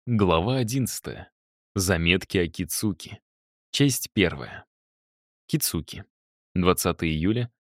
Глава 11. Заметки о Кицуки. Часть 1. Кицуки. 20 июля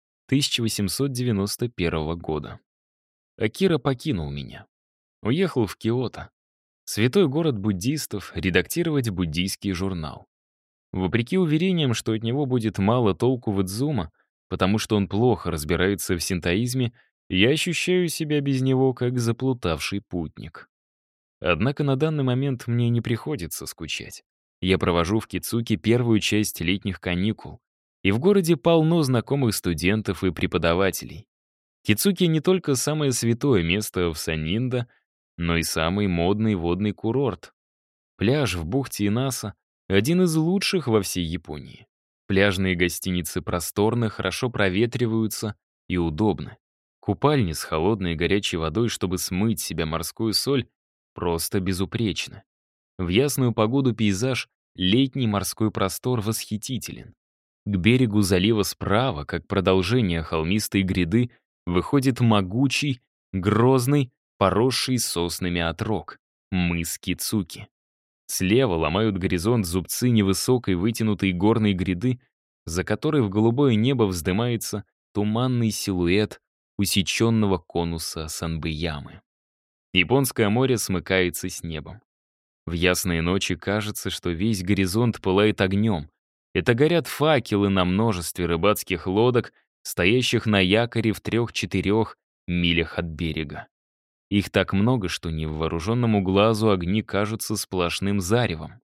1891 года. Акира покинул меня. Уехал в Киото, святой город буддистов, редактировать буддийский журнал. Вопреки уверениям, что от него будет мало толку в Идзума, потому что он плохо разбирается в синтоизме, я ощущаю себя без него как заплутавший путник. Однако на данный момент мне не приходится скучать. Я провожу в Кицуке первую часть летних каникул, и в городе полно знакомых студентов и преподавателей. Кицуки не только самое святое место в Санниндо, но и самый модный водный курорт. Пляж в бухте Инаса — один из лучших во всей Японии. Пляжные гостиницы просторны, хорошо проветриваются и удобны. Купальни с холодной и горячей водой, чтобы смыть с себя морскую соль, просто безупречны. В ясную погоду пейзаж, летний морской простор восхитителен. К берегу залива справа, как продолжение холмистой гряды, выходит могучий, грозный, поросший соснами отрог — мыс Кицуки. Слева ломают горизонт зубцы невысокой вытянутой горной гряды, за которой в голубое небо вздымается туманный силуэт усеченного конуса Санбэямы. Японское море смыкается с небом. В ясные ночи кажется, что весь горизонт пылает огнем. Это горят факелы на множестве рыбацких лодок, стоящих на якоре в 3-4 милях от берега. Их так много, что невооруженному глазу огни кажутся сплошным заревом.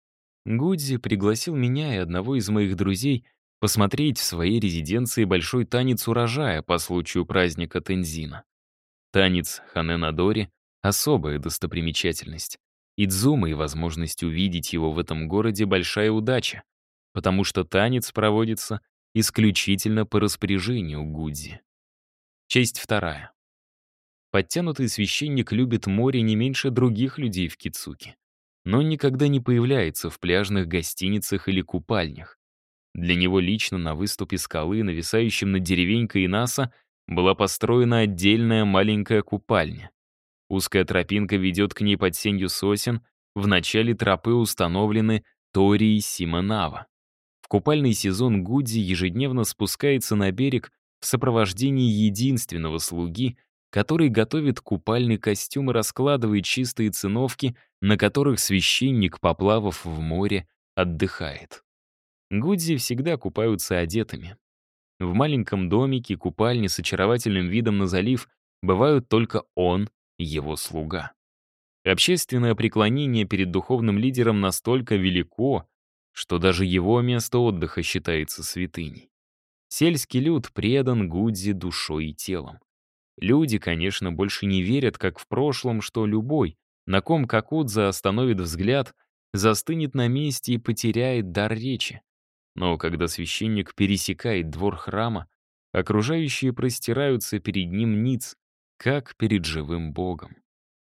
Гудзи пригласил меня и одного из моих друзей посмотреть в своей резиденции большой танец урожая по случаю праздника Тензина. Танец Ханэнадори — особая достопримечательность. Идзума и возможность увидеть его в этом городе — большая удача, потому что танец проводится исключительно по распоряжению Гудзи. Часть 2. Подтянутый священник любит море не меньше других людей в Кицуке, но никогда не появляется в пляжных гостиницах или купальнях. Для него лично на выступе скалы, нависающем над деревенькой Инаса, была построена отдельная маленькая купальня. Узкая тропинка ведет к ней под сенью сосен, в начале тропы установлены Тори и Симонава. В купальный сезон Гудзи ежедневно спускается на берег в сопровождении единственного слуги, который готовит купальный костюм и раскладывает чистые циновки, на которых священник, поплавав в море, отдыхает. Гудзи всегда купаются одетыми. В маленьком домике купальни с очаровательным видом на залив бывают только он и его слуга. Общественное преклонение перед духовным лидером настолько велико, что даже его место отдыха считается святыней. Сельский люд предан Гудзи душой и телом. Люди, конечно, больше не верят, как в прошлом, что любой, на ком Какудза остановит взгляд, застынет на месте и потеряет дар речи. Но когда священник пересекает двор храма, окружающие простираются перед ним ниц, как перед живым богом.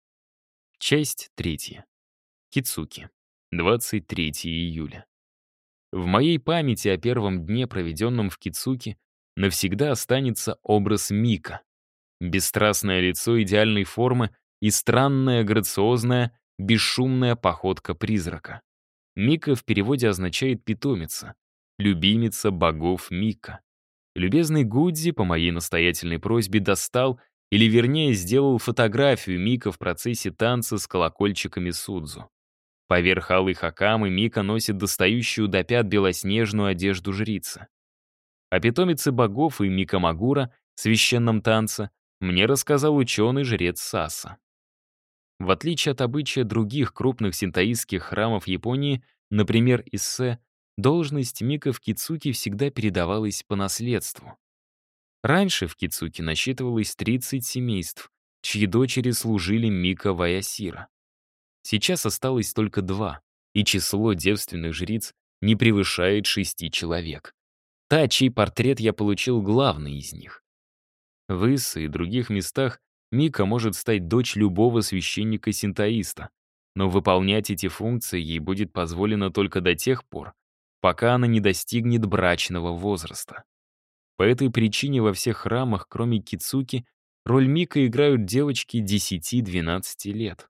Часть 3. Кицуки. 23 июля. В моей памяти о первом дне, проведенном в Кицуки, навсегда останется образ Мика. Бесстрастное лицо идеальной формы и странная, грациозная, бесшумная походка призрака. Мика в переводе означает «питомица», любимица богов Мика. Любезный Гудзи по моей настоятельной просьбе достал, или вернее сделал фотографию Мика в процессе танца с колокольчиками Судзу. Поверх алой хакамы Мика носит достающую до пят белоснежную одежду жрицы. О питомице богов и Мика Магура, священном танце, мне рассказал ученый-жрец Саса. В отличие от обычая других крупных синтоистских храмов Японии, например, Иссе, должность Мика в Кицуке всегда передавалась по наследству. Раньше в Кицуке насчитывалось 30 семейств, чьи дочери служили Мика Ваясира. Сейчас осталось только 2, и число девственных жриц не превышает 6 человек. Та, чей портрет я получил, главный из них. В Иссе и других местах Мика может стать дочь любого священника-синтоиста, но выполнять эти функции ей будет позволено только до тех пор, пока она не достигнет брачного возраста. По этой причине во всех храмах, кроме Кицуки, роль Мика играют девочки 10-12 лет.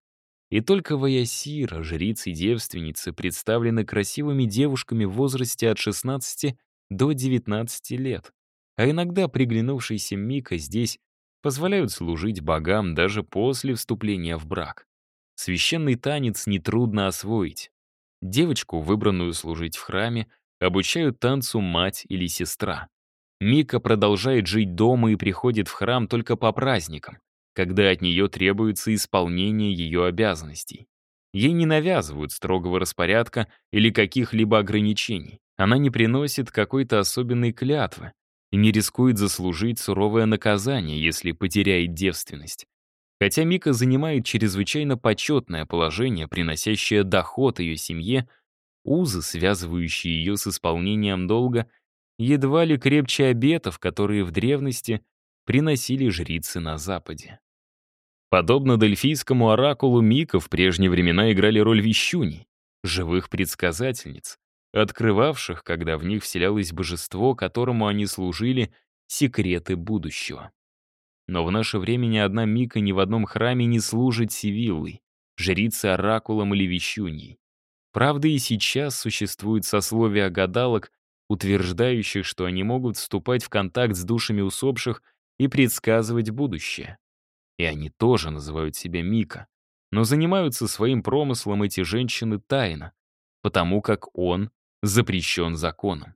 И только Ваясира, жрицы и девственницы, представлены красивыми девушками в возрасте от 16 до 19 лет. А иногда приглянувшиеся Мика здесь позволяют служить богам даже после вступления в брак. Священный танец нетрудно освоить. Девочку, выбранную служить в храме, обучают танцу мать или сестра. Мика продолжает жить дома и приходит в храм только по праздникам, когда от нее требуется исполнение ее обязанностей. Ей не навязывают строгого распорядка или каких-либо ограничений. Она не приносит какой-то особенной клятвы и не рискует заслужить суровое наказание, если потеряет девственность. Хотя Мика занимает чрезвычайно почетное положение, приносящее доход ее семье, узы, связывающие ее с исполнением долга, едва ли крепче обетов, которые в древности приносили жрицы на Западе. Подобно дельфийскому оракулу, Мика в прежние времена играли роль вещуней, живых предсказательниц, открывавших, когда в них вселялось божество, которому они служили, секреты будущего. Но в наше время ни одна Мика ни в одном храме не служит Сивиллой, жрицей оракулом или вещуньей. Правда, и сейчас существует сословие гадалок, утверждающих, что они могут вступать в контакт с душами усопших и предсказывать будущее. И они тоже называют себя Мика, но занимаются своим промыслом эти женщины тайно, потому как он запрещен законом.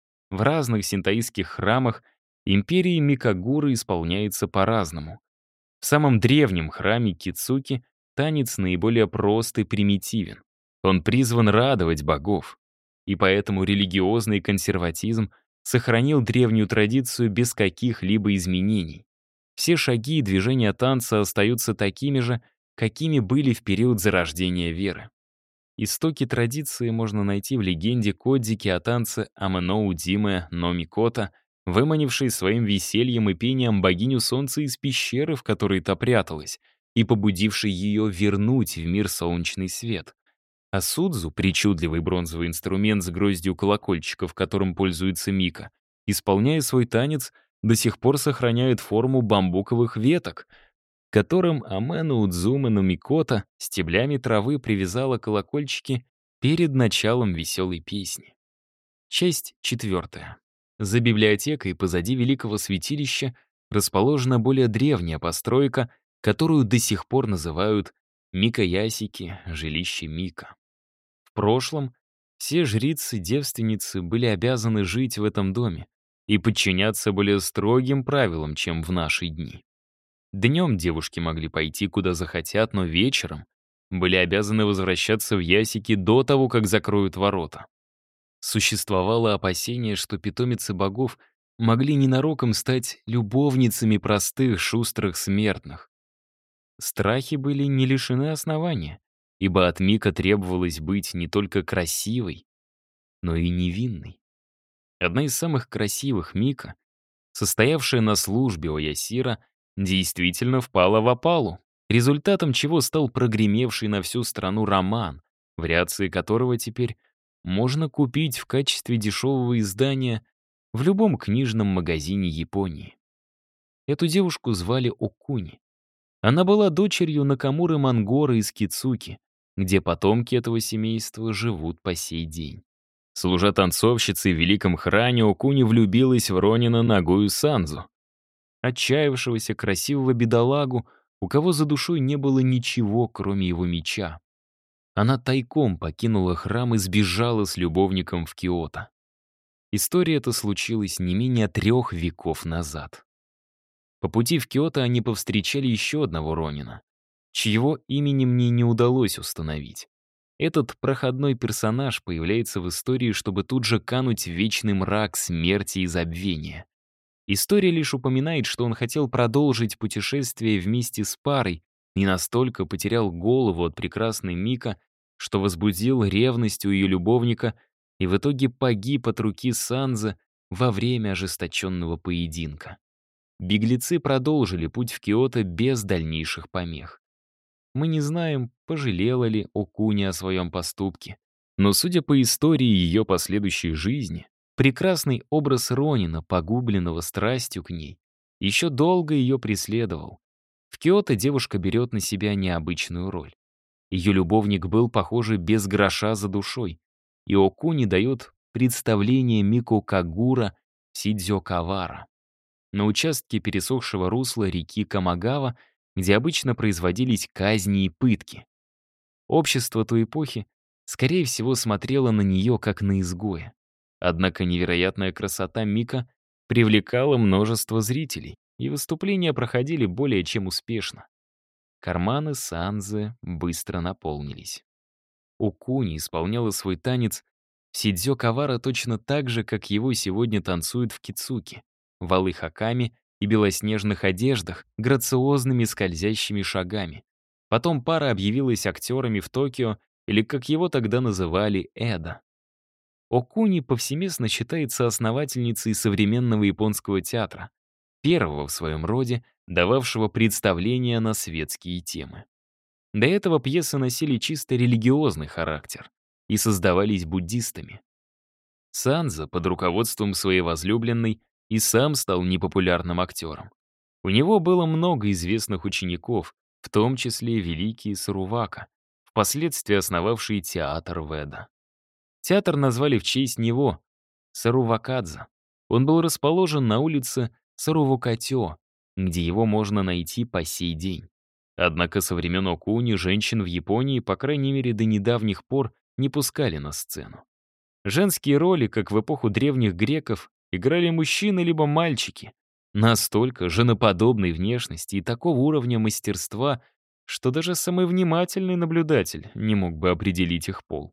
В разных синтоистских храмах империи Микагуры исполняется по-разному. В самом древнем храме Кицуки танец наиболее прост и примитивен. Он призван радовать богов, и поэтому религиозный консерватизм сохранил древнюю традицию без каких-либо изменений. Все шаги и движения танца остаются такими же, какими были в период зарождения веры. Истоки традиции можно найти в легенде Кодзики о танце Амэноу Диме но Микото, выманившей своим весельем и пением богиню солнца из пещеры, в которой та пряталась, и побудившей ее вернуть в мир солнечный свет. А судзу, причудливый бронзовый инструмент с гроздью колокольчиков, которым пользуется Мика, исполняя свой танец, до сих пор сохраняет форму бамбуковых веток, к которым Амэно Удзуме но Микото стеблями травы привязала колокольчики перед началом веселой песни. Часть 4. За библиотекой позади великого святилища расположена более древняя постройка, которую до сих пор называют Микаясики, жилище Мика. В прошлом все жрицы-девственницы были обязаны жить в этом доме и подчиняться более строгим правилам, чем в наши дни. Днем девушки могли пойти куда захотят, но вечером были обязаны возвращаться в ясики до того, как закроют ворота. Существовало опасение, что питомицы богов могли ненароком стать любовницами простых, шустрых смертных. Страхи были не лишены основания, ибо от Мика требовалось быть не только красивой, но и невинной. Одна из самых красивых Мика, состоявшая на службе у Ясира, действительно впала в опалу, результатом чего стал прогремевший на всю страну роман, вариации которого теперь можно купить в качестве дешевого издания в любом книжном магазине Японии. Эту девушку звали Окуни. Она была дочерью Накамуры Мангора из Кицуки, где потомки этого семейства живут по сей день. Служа танцовщицей в великом храме, Окуни влюбилась в Ронина Нагою Санзу, отчаявшегося красивого бедолагу, у кого за душой не было ничего, кроме его меча. Она тайком покинула храм и сбежала с любовником в Киото. История эта случилась не менее 3 веков назад. По пути в Киото они повстречали еще одного Ронина, чьего имени мне не удалось установить. Этот проходной персонаж появляется в истории, чтобы тут же кануть в вечный мрак смерти и забвения. История лишь упоминает, что он хотел продолжить путешествие вместе с парой и настолько потерял голову от прекрасной Мика, что возбудил ревность у ее любовника и в итоге погиб от руки Санза во время ожесточенного поединка. Беглецы продолжили путь в Киото без дальнейших помех. Мы не знаем, пожалела ли Окуни о своем поступке, но, судя по истории ее последующей жизни, прекрасный образ Ронина, погубленного страстью к ней, еще долго ее преследовал. В Киото девушка берет на себя необычную роль. Ее любовник был, похоже, без гроша за душой. И Окуни дает представление Мико Кагура Сидзё-Кавара на участке пересохшего русла реки Камагава, где обычно производились казни и пытки. Общество той эпохи, скорее всего, смотрело на нее как на изгоя. Однако невероятная красота Мика привлекала множество зрителей, и выступления проходили более чем успешно. Карманы Санзы быстро наполнились. Окуни исполняла свой танец Сидзё Кавара точно так же, как его сегодня танцуют в кицуки, в алых хаками и белоснежных одеждах, грациозными скользящими шагами. Потом пара объявилась актерами в Токио, или, как его тогда называли, Эдо. Окуни повсеместно считается основательницей современного японского театра, первого в своем роде, дававшего представления на светские темы. До этого пьесы носили чисто религиозный характер и создавались буддистами. Санза под руководством своей возлюбленной и сам стал непопулярным актером. У него было много известных учеников, в том числе великий Сарувака, впоследствии основавший театр Веда. Театр назвали в честь него — Сарувакадза. Он был расположен на улице Сарувакатё, где его можно найти по сей день. Однако со времен Окуни женщин в Японии, по крайней мере до недавних пор, не пускали на сцену. Женские роли, как в эпоху древних греков, играли мужчины либо мальчики, настолько женоподобной внешности и такого уровня мастерства, что даже самый внимательный наблюдатель не мог бы определить их пол.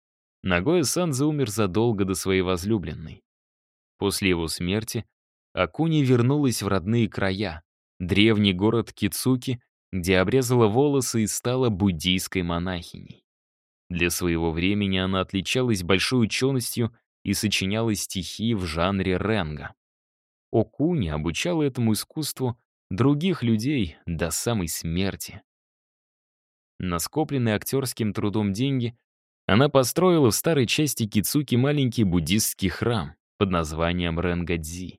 Нагоя Санза умер задолго до своей возлюбленной. После его смерти Акуни вернулась в родные края, древний город Кицуки, где обрезала волосы и стала буддийской монахиней. Для своего времени она отличалась большой ученостью и сочиняла стихи в жанре ренга. Окуни обучала этому искусству других людей до самой смерти. На скопленные актерским трудом деньги она построила в старой части Кицуки маленький буддистский храм под названием Ренгадзи.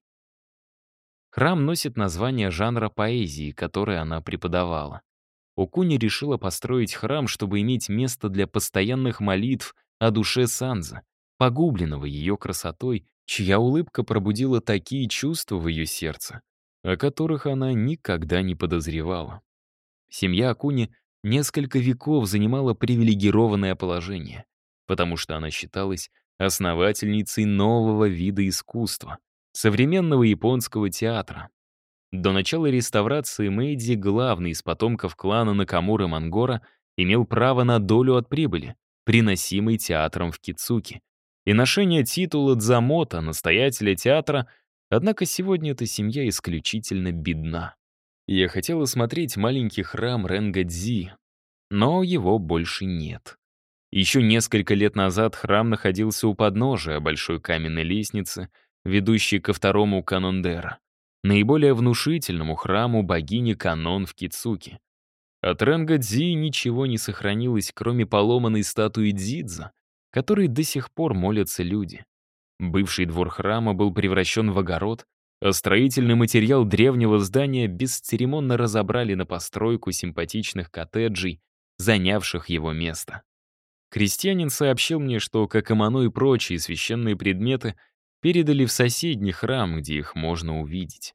Храм носит название жанра поэзии, который она преподавала. Окуни решила построить храм, чтобы иметь место для постоянных молитв о душе Санза, погубленного ее красотой, чья улыбка пробудила такие чувства в ее сердце, о которых она никогда не подозревала. Семья Акуни несколько веков занимала привилегированное положение, потому что она считалась основательницей нового вида искусства, современного японского театра. До начала реставрации Мэйдзи, главный из потомков клана Накамуры Мангора, имел право на долю от прибыли, приносимой театром в Кицуки, и ношение титула дзамота, настоятеля театра, однако сегодня эта семья исключительно бедна. Я хотела смотреть маленький храм Ренгадзи, но его больше нет. Еще несколько лет назад храм находился у подножия большой каменной лестницы, ведущей ко второму Канондера, наиболее внушительному храму богини Канон в Кицуки. От Ренгадзи ничего не сохранилось, кроме поломанной статуи Дзидза, которой до сих пор молятся люди. Бывший двор храма был превращен в огород, а строительный материал древнего здания бесцеремонно разобрали на постройку симпатичных коттеджей, занявших его место. Крестьянин сообщил мне, что, как имано и прочие священные предметы, передали в соседний храм, где их можно увидеть.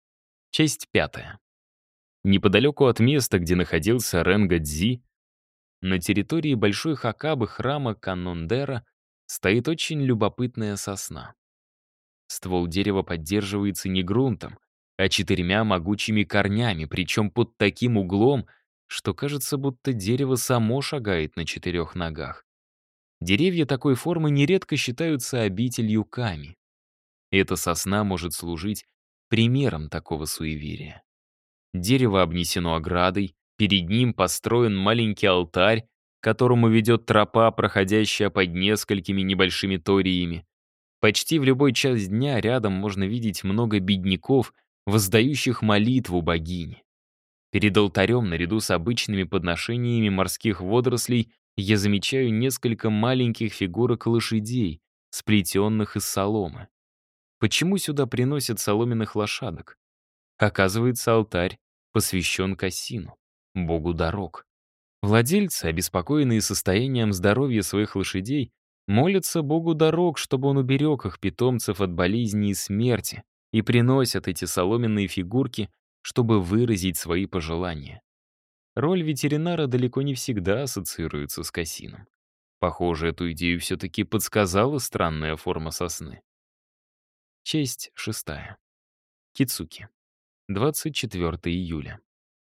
Часть 5. Неподалеку от места, где находился Ренгадзи, на территории большой хакабы храма Канондера стоит очень любопытная сосна. Ствол дерева поддерживается не грунтом, а 4 могучими корнями, причем под таким углом, что кажется, будто дерево само шагает на 4 ногах. Деревья такой формы нередко считаются обителью ками. Эта сосна может служить примером такого суеверия. Дерево обнесено оградой, перед ним построен маленький алтарь, к которому ведет тропа, проходящая под несколькими небольшими ториями. Почти в любой час дня рядом можно видеть много бедняков, воздающих молитву богине. Перед алтарем, наряду с обычными подношениями морских водорослей, я замечаю несколько маленьких фигурок лошадей, сплетенных из соломы. Почему сюда приносят соломенных лошадок? Оказывается, алтарь посвящен Кассину, богу дорог. Владельцы, обеспокоенные состоянием здоровья своих лошадей, молятся Богу дорог, чтобы он уберег их питомцев от болезни и смерти, и приносят эти соломенные фигурки, чтобы выразить свои пожелания. Роль ветеринара далеко не всегда ассоциируется с Кассином. Похоже, эту идею все-таки подсказала странная форма сосны. Часть 6. Кицуки. 24 июля.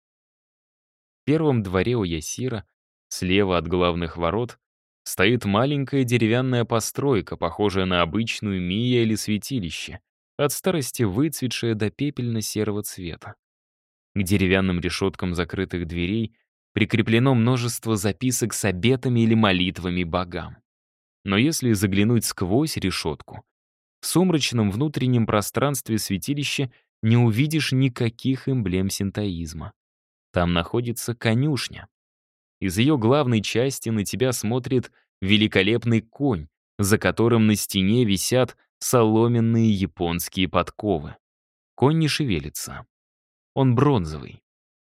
В первом дворе у Ясира, слева от главных ворот, стоит маленькая деревянная постройка, похожая на обычную мия или святилище, от старости выцветшая до пепельно-серого цвета. К деревянным решеткам закрытых дверей прикреплено множество записок с обетами или молитвами богам. Но если заглянуть сквозь решетку, в сумрачном внутреннем пространстве святилища не увидишь никаких эмблем синтоизма. Там находится конюшня. Из ее главной части на тебя смотрит великолепный конь, за которым на стене висят соломенные японские подковы. Конь не шевелится. Он бронзовый.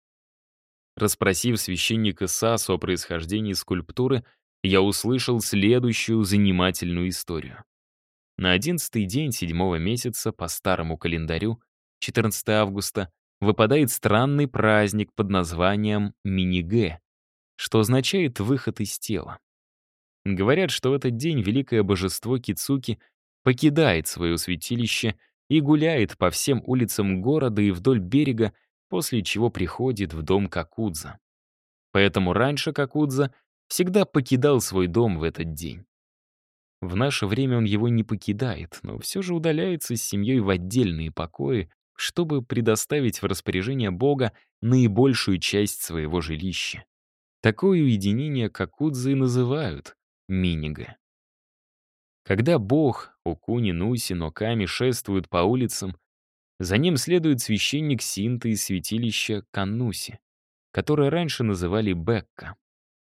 Расспросив священника Сасу о происхождении скульптуры, я услышал следующую занимательную историю. На 11-й день 7-го месяца по старому календарю, 14 августа, выпадает странный праздник под названием Минигэ, что означает «выход из тела». Говорят, что в этот день великое божество Кицуки покидает свое святилище и гуляет по всем улицам города и вдоль берега, после чего приходит в дом Какудза. Поэтому раньше Какудза всегда покидал свой дом в этот день. В наше время он его не покидает, но все же удаляется с семьей в отдельные покои, чтобы предоставить в распоряжение Бога наибольшую часть своего жилища. Такое уединение Какудзы и называют минигэ. Когда Бог, Окуни, Нуси, Ноками шествуют по улицам, за ним следует священник Синта из святилища Каннуси, которое раньше называли Бекка.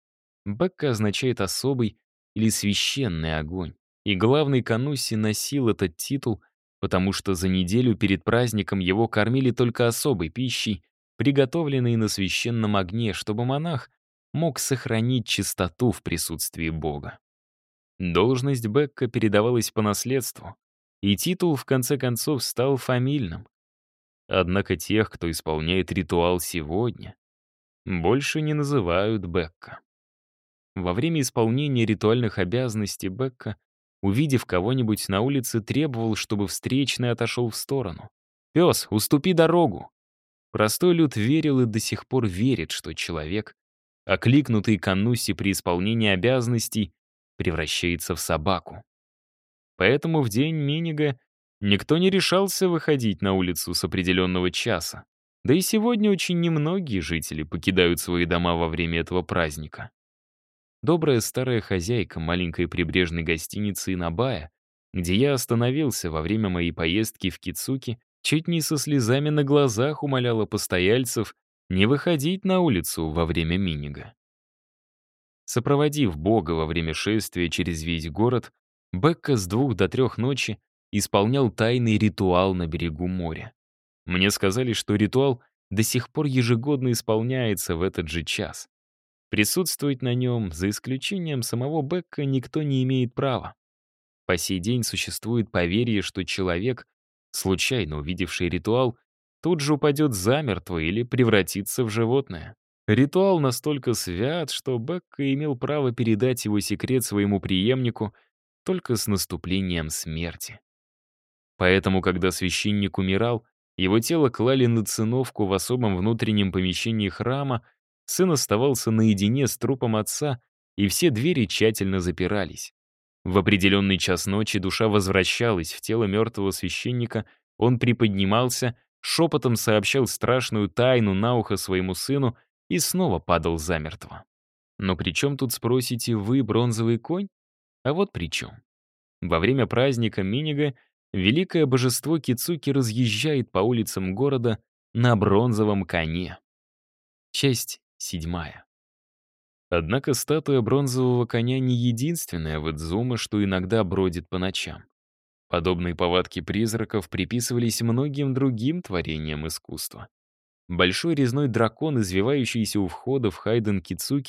Бекка означает «особый» или «священный огонь», и главный Каннуси носил этот титул, потому что за неделю перед праздником его кормили только особой пищей, приготовленной на священном огне, чтобы монах мог сохранить чистоту в присутствии Бога. Должность Бекка передавалась по наследству, и титул, в конце концов, стал фамильным. Однако тех, кто исполняет ритуал сегодня, больше не называют Бекка. Во время исполнения ритуальных обязанностей Бекка, увидев кого-нибудь на улице, требовал, чтобы встречный отошел в сторону. «Пес, уступи дорогу!» Простой люд верил и до сих пор верит, что человек, окликнутый Каннуси при исполнении обязанностей, превращается в собаку. Поэтому в день Минига никто не решался выходить на улицу с определенного часа. Да и сегодня очень немногие жители покидают свои дома во время этого праздника. Добрая старая хозяйка маленькой прибрежной гостиницы Инабая, где я остановился во время моей поездки в Кицуки, чуть не со слезами на глазах умоляла постояльцев не выходить на улицу во время Минига. Сопроводив Бога во время шествия через весь город, Бекка с 2 до 3 ночи исполнял тайный ритуал на берегу моря. Мне сказали, что ритуал до сих пор ежегодно исполняется в этот же час. Присутствовать на нем, за исключением самого Бекка, никто не имеет права. По сей день существует поверье, что человек, случайно увидевший ритуал, тут же упадет замертво или превратится в животное. Ритуал настолько свят, что Бекка имел право передать его секрет своему преемнику только с наступлением смерти. Поэтому, когда священник умирал, его тело клали на циновку в особом внутреннем помещении храма, сын оставался наедине с трупом отца, и все двери тщательно запирались. В определенный час ночи душа возвращалась в тело мертвого священника, он приподнимался, шепотом сообщал страшную тайну на ухо своему сыну и снова падал замертво. Но при чем тут, спросите вы, бронзовый конь? А вот при чем. Во время праздника Минига великое божество Кицуки разъезжает по улицам города на бронзовом коне. Часть 7. Однако статуя бронзового коня не единственная в Идзумо, что иногда бродит по ночам. Подобные повадки призраков приписывались многим другим творениям искусства. Большой резной дракон, извивающийся у входа в Хайден Кицуки,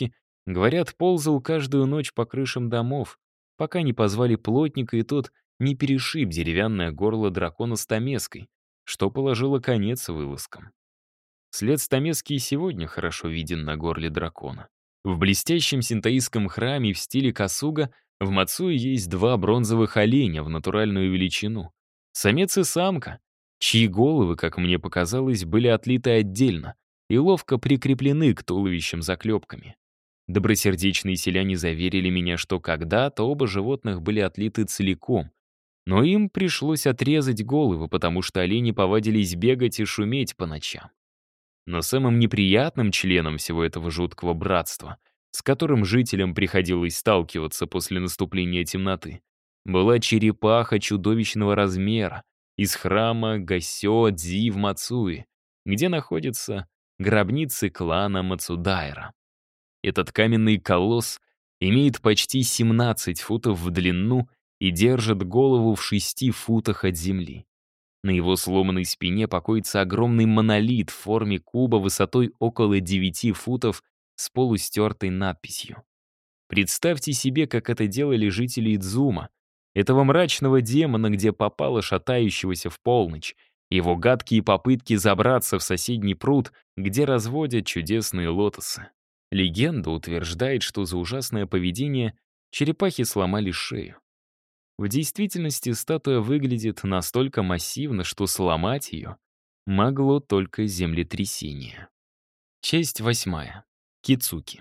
Говорят, ползал каждую ночь по крышам домов, пока не позвали плотника, и тот не перешиб деревянное горло дракона стамеской, что положило конец вылазкам. След стамески и сегодня хорошо виден на горле дракона. В блестящем синтоистском храме в стиле косуга в Мацуе есть два бронзовых оленя в натуральную величину. Самец и самка, чьи головы, как мне показалось, были отлиты отдельно и ловко прикреплены к туловищам заклепками. Добросердечные селяне заверили меня, что когда-то оба животных были отлиты целиком, но им пришлось отрезать головы, потому что олени повадились бегать и шуметь по ночам. Но самым неприятным членом всего этого жуткого братства, с которым жителям приходилось сталкиваться после наступления темноты, была черепаха чудовищного размера из храма Гасё-Дзи в Мацуи, где находятся гробницы клана Мацудайра. Этот каменный колосс имеет почти 17 футов в длину и держит голову в 6 футах от земли. На его сломанной спине покоится огромный монолит в форме куба высотой около 9 футов с полустертой надписью. Представьте себе, как это делали жители Идзума, этого мрачного демона, где попало шатающегося в полночь, его гадкие попытки забраться в соседний пруд, где разводят чудесные лотосы. Легенда утверждает, что за ужасное поведение черепахи сломали шею. В действительности статуя выглядит настолько массивно, что сломать ее могло только землетрясение. Часть 8. Кицуки.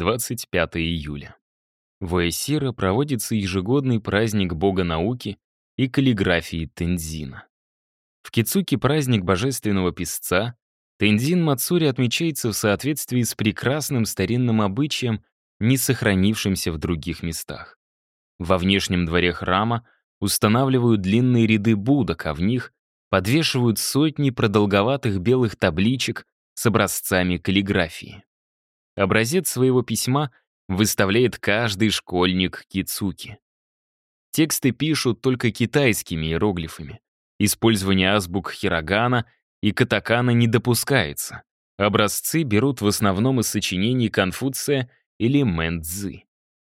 25 июля. В Уэсиро проводится ежегодный праздник бога науки и каллиграфии Тензина. В Кицуки праздник божественного писца. Тензин Мацури отмечается в соответствии с прекрасным старинным обычаем, не сохранившимся в других местах. Во внешнем дворе храма устанавливают длинные ряды будок, а в них подвешивают сотни продолговатых белых табличек с образцами каллиграфии. Образец своего письма выставляет каждый школьник Кицуки. Тексты пишут только китайскими иероглифами. Использование азбук хирогана и катакана не допускается. Образцы берут в основном из сочинений Конфуция или Мэн-цзы.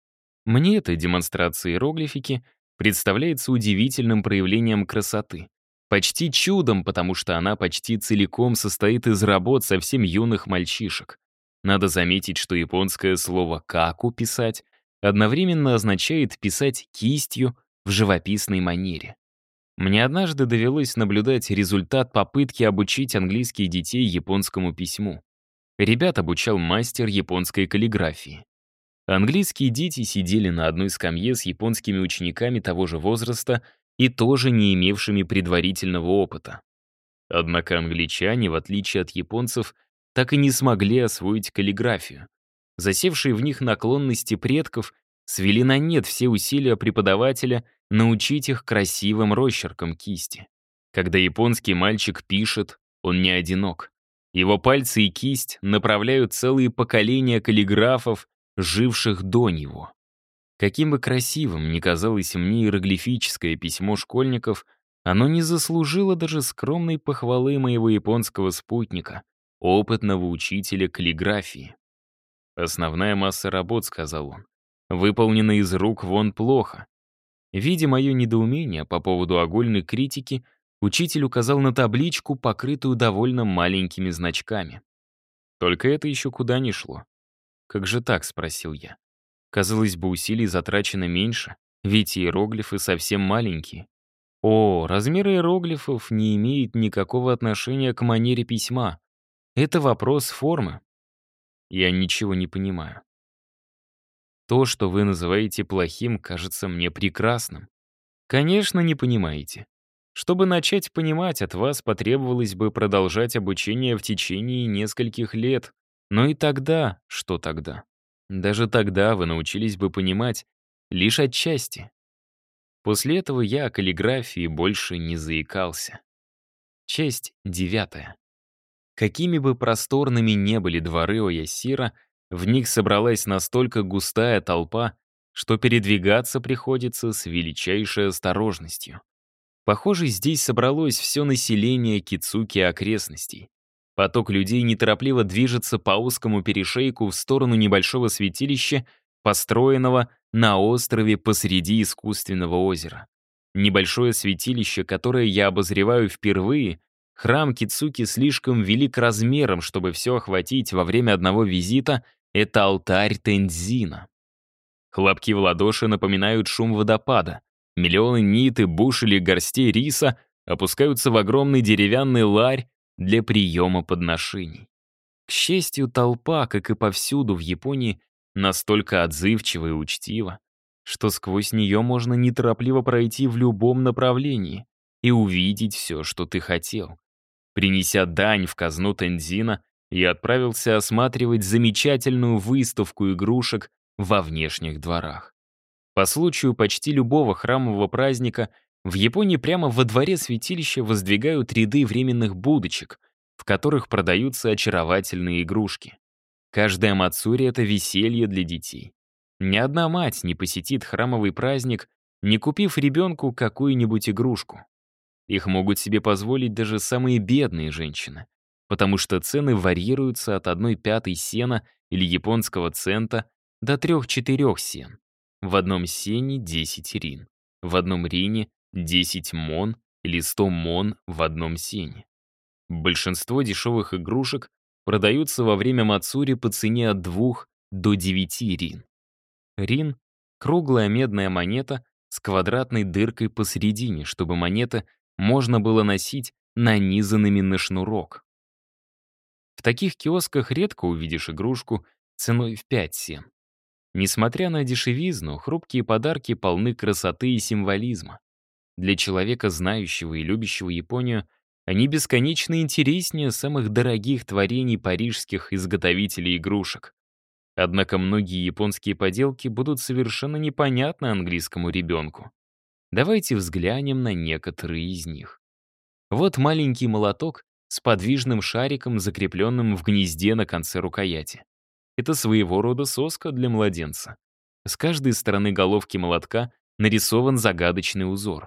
Мне эта демонстрация иероглифики представляется удивительным проявлением красоты. Почти чудом, потому что она почти целиком состоит из работ совсем юных мальчишек. Надо заметить, что японское слово «каку» — писать одновременно означает писать кистью в живописной манере. Мне однажды довелось наблюдать результат попытки обучить английских детей японскому письму. Ребят обучал мастер японской каллиграфии. Английские дети сидели на одной скамье с японскими учениками того же возраста и тоже не имевшими предварительного опыта. Однако англичане, в отличие от японцев, так и не смогли освоить каллиграфию. Засевшие в них наклонности предков свели на нет все усилия преподавателя научить их красивым росчеркам кисти. Когда японский мальчик пишет, он не одинок. Его пальцы и кисть направляют целые поколения каллиграфов, живших до него. Каким бы красивым ни казалось мне иероглифическое письмо школьников, оно не заслужило даже скромной похвалы моего японского спутника, опытного учителя каллиграфии. «Основная масса работ», — сказал он, — «выполнена из рук вон плохо». Видя мое недоумение по поводу огульной критики, учитель указал на табличку, покрытую довольно маленькими значками. Только это еще куда ни шло. «Как же так?» — спросил я. Казалось бы, усилий затрачено меньше, ведь иероглифы совсем маленькие. О, размер иероглифов не имеет никакого отношения к манере письма. Это вопрос формы. Я ничего не понимаю. То, что вы называете плохим, кажется мне прекрасным. Конечно, не понимаете. Чтобы начать понимать, от вас потребовалось бы продолжать обучение в течение нескольких лет. Но и тогда, что тогда? Даже тогда вы научились бы понимать лишь отчасти. После этого я о каллиграфии больше не заикался. Часть 9. Какими бы просторными не были дворы Оясира, в них собралась настолько густая толпа, что передвигаться приходится с величайшей осторожностью. Похоже, здесь собралось все население Кицуки и окрестностей. Поток людей неторопливо движется по узкому перешейку в сторону небольшого святилища, построенного на острове посреди искусственного озера. Небольшое святилище, которое я обозреваю впервые, храм Кицуки слишком велик размером, чтобы все охватить во время одного визита, это алтарь Тензина. Хлопки в ладоши напоминают шум водопада. Миллионы нит и бушелей горстей риса опускаются в огромный деревянный ларь для приема подношений. К счастью, толпа, как и повсюду в Японии, настолько отзывчива и учтива, что сквозь нее можно неторопливо пройти в любом направлении и увидеть все, что ты хотел. Принеся дань в казну Тензина, я отправился осматривать замечательную выставку игрушек во внешних дворах. По случаю почти любого храмового праздника в Японии прямо во дворе святилища воздвигают ряды временных будочек, в которых продаются очаровательные игрушки. Каждая мацури — это веселье для детей. Ни одна мать не посетит храмовый праздник, не купив ребенку какую-нибудь игрушку. Их могут себе позволить даже самые бедные женщины, потому что цены варьируются от 1/5 сена или японского цента до 3-4 сен. В одном сене 10 рин, в одном рине 10 мон или 100 мон в одном сене. Большинство дешевых игрушек продаются во время мацури по цене от 2 до 9 рин. Рин — круглая медная монета с квадратной дыркой посередине, чтобы монеты можно было носить нанизанными на шнурок. В таких киосках редко увидишь игрушку ценой в 5 сен. Несмотря на дешевизну, хрупкие подарки полны красоты и символизма. Для человека, знающего и любящего Японию, они бесконечно интереснее самых дорогих творений парижских изготовителей игрушек. Однако многие японские поделки будут совершенно непонятны английскому ребенку. Давайте взглянем на некоторые из них. Вот маленький молоток с подвижным шариком, закрепленным в гнезде на конце рукояти. Это своего рода соска для младенца. С каждой стороны головки молотка нарисован загадочный узор.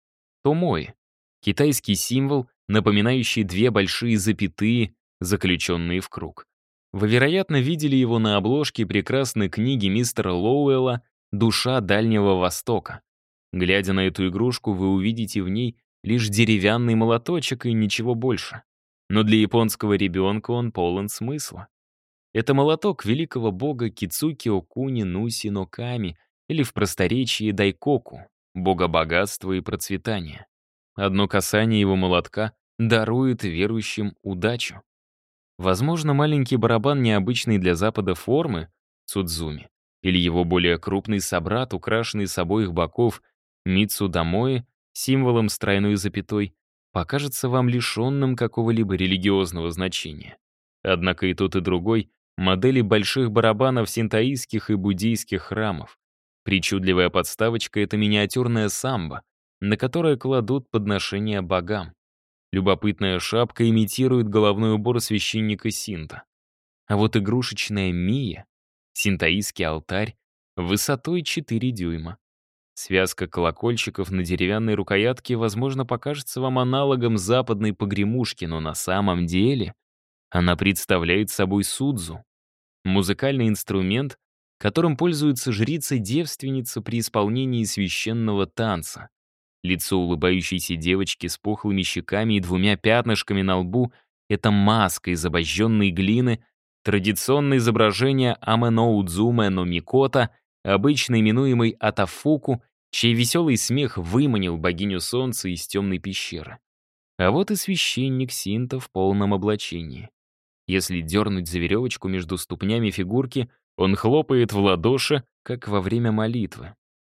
Томои — китайский символ, напоминающий две большие запятые, заключенные в круг. Вы, вероятно, видели его на обложке прекрасной книги мистера Лоуэлла «Душа Дальнего Востока». Глядя на эту игрушку, вы увидите в ней лишь деревянный молоточек и ничего больше. Но для японского ребенка он полон смысла. Это молоток великого бога Кицуки Окуни Нуси но Ками, или в просторечии Дайкоку, бога богатства и процветания. Одно касание его молотка дарует верующим удачу. Возможно, маленький барабан необычной для Запада формы, Цудзуми, или его более крупный собрат, украшенный с обоих боков Мицудамои, символом с тройной запятой, покажется вам лишенным какого-либо религиозного значения. Однако и тот, и другой — модели больших барабанов синтоистских и буддийских храмов. Причудливая подставочка — это миниатюрная самбо, на которое кладут подношения богам. Любопытная шапка имитирует головной убор священника синто. А вот игрушечная Мия, синтоистский алтарь, высотой 4 дюйма. Связка колокольчиков на деревянной рукоятке, возможно, покажется вам аналогом западной погремушки, но на самом деле она представляет собой судзу. Музыкальный инструмент, которым пользуется жрица-девственница при исполнении священного танца. Лицо улыбающейся девочки с пухлыми щеками и 2 пятнышками на лбу — это маска из обожженной глины, традиционное изображение Аме-но-Удзуме но Микото, обычно именуемый Атафуку, чей веселый смех выманил богиню солнца из темной пещеры. А вот и священник синто в полном облачении. Если дернуть за веревочку между ступнями фигурки, он хлопает в ладоши, как во время молитвы.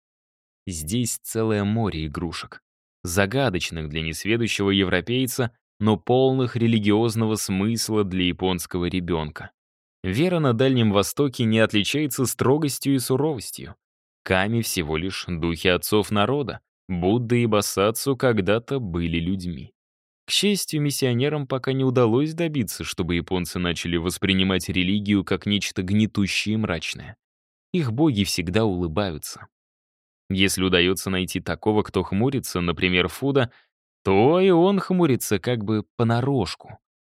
Здесь целое море игрушек. Загадочных для несведущего европейца, но полных религиозного смысла для японского ребенка. Вера на Дальнем Востоке не отличается строгостью и суровостью. Ками всего лишь духи отцов народа. Будда и Босатсу когда-то были людьми. К счастью, миссионерам пока не удалось добиться, чтобы японцы начали воспринимать религию как нечто гнетущее и мрачное. Их боги всегда улыбаются. Если удается найти такого, кто хмурится, например, Фуда, то и он хмурится как бы понарошку.